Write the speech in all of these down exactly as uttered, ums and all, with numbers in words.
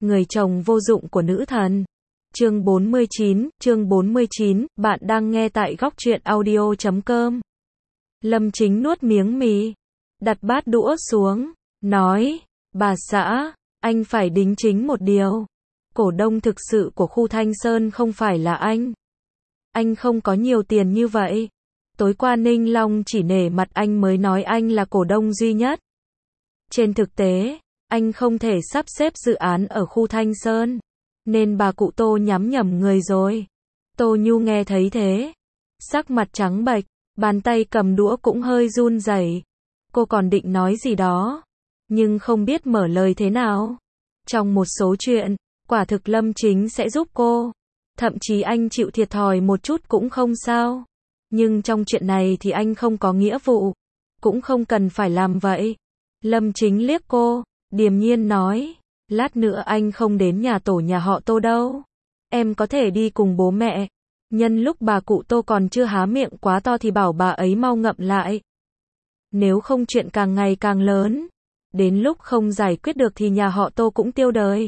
người chồng vô dụng của nữ thần. Chương bốn mươi chín, chương bốn mươi chín, bạn đang nghe tại góc truyện audio chấm com. Lâm Chính nuốt miếng mì, đặt bát đũa xuống, nói, bà xã, anh phải đính chính một điều. Cổ đông thực sự của khu Thanh Sơn không phải là anh. Anh không có nhiều tiền như vậy. Tối qua Ninh Long chỉ nể mặt anh mới nói anh là cổ đông duy nhất. Trên thực tế, anh không thể sắp xếp dự án ở khu Thanh Sơn, nên bà cụ Tô nhắm nhầm người rồi. Tô Nhu nghe thấy thế, sắc mặt trắng bệch, bàn tay cầm đũa cũng hơi run rẩy. Cô còn định nói gì đó, nhưng không biết mở lời thế nào. Trong một số chuyện, quả thực Lâm Chính sẽ giúp cô. Thậm chí anh chịu thiệt thòi một chút cũng không sao. Nhưng trong chuyện này thì anh không có nghĩa vụ, cũng không cần phải làm vậy. Lâm Chính liếc cô, điềm nhiên nói, lát nữa anh không đến nhà tổ nhà họ Tô đâu. Em có thể đi cùng bố mẹ. Nhân lúc bà cụ Tô còn chưa há miệng quá to thì bảo bà ấy mau ngậm lại. Nếu không chuyện càng ngày càng lớn, đến lúc không giải quyết được thì nhà họ Tô cũng tiêu đời.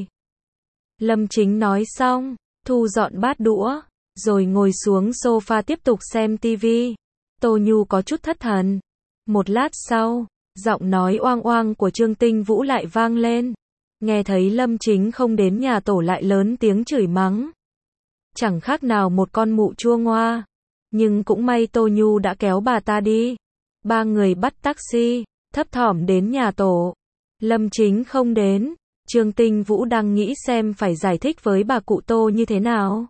Lâm Chính nói xong, thu dọn bát đũa, rồi ngồi xuống sofa tiếp tục xem tivi. Tô Nhu có chút thất thần. Một lát sau, giọng nói oang oang của Trương Tinh Vũ lại vang lên. Nghe thấy Lâm Chính không đến nhà tổ lại lớn tiếng chửi mắng. Chẳng khác nào một con mụ chua ngoa. Nhưng cũng may Tô Nhu đã kéo bà ta đi. Ba người bắt taxi, thấp thỏm đến nhà tổ. Lâm Chính không đến. Trương Tinh Vũ đang nghĩ xem phải giải thích với bà cụ Tô như thế nào.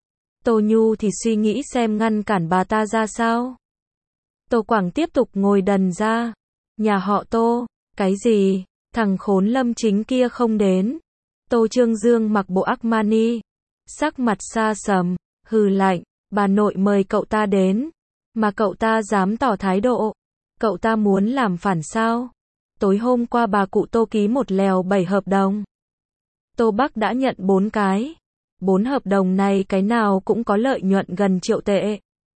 Tô Nhu thì suy nghĩ xem ngăn cản bà ta ra sao. Tô Quảng tiếp tục ngồi đần ra. Nhà họ Tô, cái gì? Thằng khốn Lâm Chính kia không đến. Tô Trương Dương mặc bộ Armani, sắc mặt xa sầm, hừ lạnh, bà nội mời cậu ta đến, mà cậu ta dám tỏ thái độ. Cậu ta muốn làm phản sao? Tối hôm qua bà cụ Tô ký một lèo bảy hợp đồng. Tô Bắc đã nhận bốn cái. Bốn hợp đồng này cái nào cũng có lợi nhuận gần triệu tệ.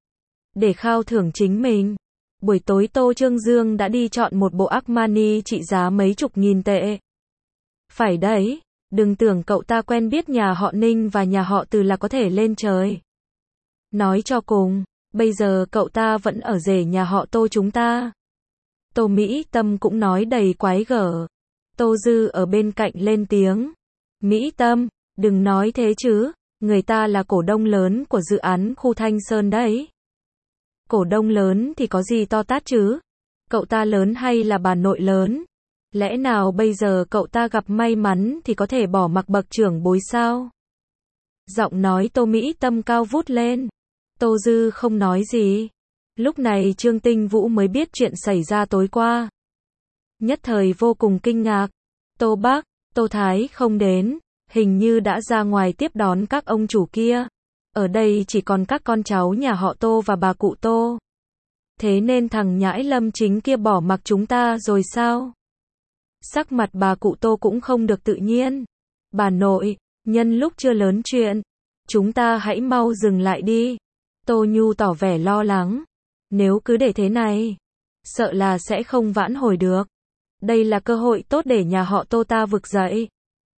Để khao thưởng chính mình, buổi tối Tô Trương Dương đã đi chọn một bộ Armani trị giá mấy chục nghìn tệ. Phải đấy, đừng tưởng cậu ta quen biết nhà họ Ninh và nhà họ Từ là có thể lên trời. Nói cho cùng, bây giờ cậu ta vẫn ở rể nhà họ Tô chúng ta. Tô Mỹ Tâm cũng nói đầy quái gở. Tô Dư ở bên cạnh lên tiếng. Mỹ Tâm, đừng nói thế chứ, người ta là cổ đông lớn của dự án khu Thanh Sơn đấy. Cổ đông lớn thì có gì to tát chứ? Cậu ta lớn hay là bà nội lớn? Lẽ nào bây giờ cậu ta gặp may mắn thì có thể bỏ mặc bậc trưởng bối sao? Giọng nói Tô Mỹ Tâm cao vút lên. Tô Dư không nói gì. Lúc này Trương Tinh Vũ mới biết chuyện xảy ra tối qua. Nhất thời vô cùng kinh ngạc. Tô Bắc, Tô Thái không đến, hình như đã ra ngoài tiếp đón các ông chủ kia. Ở đây chỉ còn các con cháu nhà họ Tô và bà cụ Tô. Thế nên thằng nhãi Lâm Chính kia bỏ mặc chúng ta rồi sao? Sắc mặt bà cụ Tô cũng không được tự nhiên. Bà nội, nhân lúc chưa lớn chuyện, chúng ta hãy mau dừng lại đi. Tô Nhu tỏ vẻ lo lắng. Nếu cứ để thế này, sợ là sẽ không vãn hồi được. Đây là cơ hội tốt để nhà họ Tô ta vực dậy.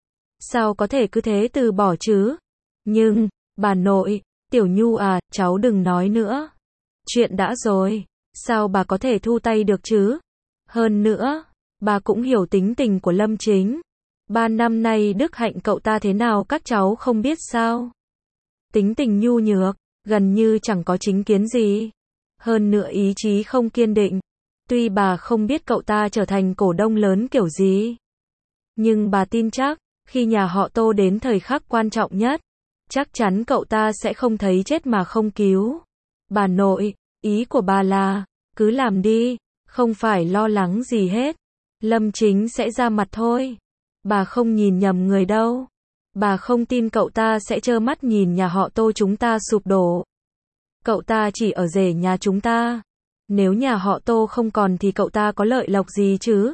Sao có thể cứ thế từ bỏ chứ? Nhưng, bà nội, Tiểu Nhu à, cháu đừng nói nữa. Chuyện đã rồi, sao bà có thể thu tay được chứ? Hơn nữa, bà cũng hiểu tính tình của Lâm Chính. Ba năm nay đức hạnh cậu ta thế nào các cháu không biết sao? Tính tình nhu nhược, gần như chẳng có chính kiến gì. Hơn nữa ý chí không kiên định. Tuy bà không biết cậu ta trở thành cổ đông lớn kiểu gì, nhưng bà tin chắc, khi nhà họ Tô đến thời khắc quan trọng nhất, chắc chắn cậu ta sẽ không thấy chết mà không cứu. Bà nội, ý của bà là, cứ làm đi, không phải lo lắng gì hết. Lâm Chính sẽ ra mặt thôi. Bà không nhìn nhầm người đâu. Bà không tin cậu ta sẽ trơ mắt nhìn nhà họ Tô chúng ta sụp đổ. Cậu ta chỉ ở rể nhà chúng ta. Nếu nhà họ Tô không còn thì cậu ta có lợi lộc gì chứ?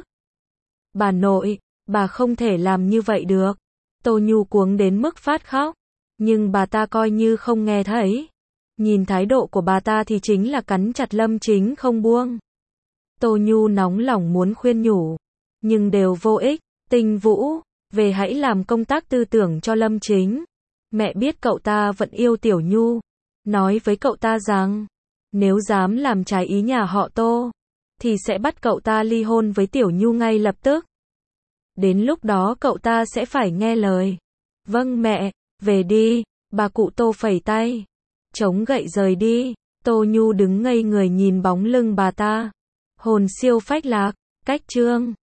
Bà nội, bà không thể làm như vậy được. Tô Nhu cuống đến mức phát khóc. Nhưng bà ta coi như không nghe thấy. Nhìn thái độ của bà ta thì chính là cắn chặt Lâm Chính không buông. Tô Nhu nóng lòng muốn khuyên nhủ, nhưng đều vô ích. Tinh Vũ, về hãy làm công tác tư tưởng cho Lâm Chính. Mẹ biết cậu ta vẫn yêu Tiểu Nhu, nói với cậu ta rằng, nếu dám làm trái ý nhà họ Tô, thì sẽ bắt cậu ta ly hôn với Tiểu Nhu ngay lập tức. Đến lúc đó cậu ta sẽ phải nghe lời. Vâng mẹ, về đi, bà cụ Tô phẩy tay, chống gậy rời đi. Tô Nhu đứng ngây người nhìn bóng lưng bà ta. Hồn siêu phách lạc, cách chương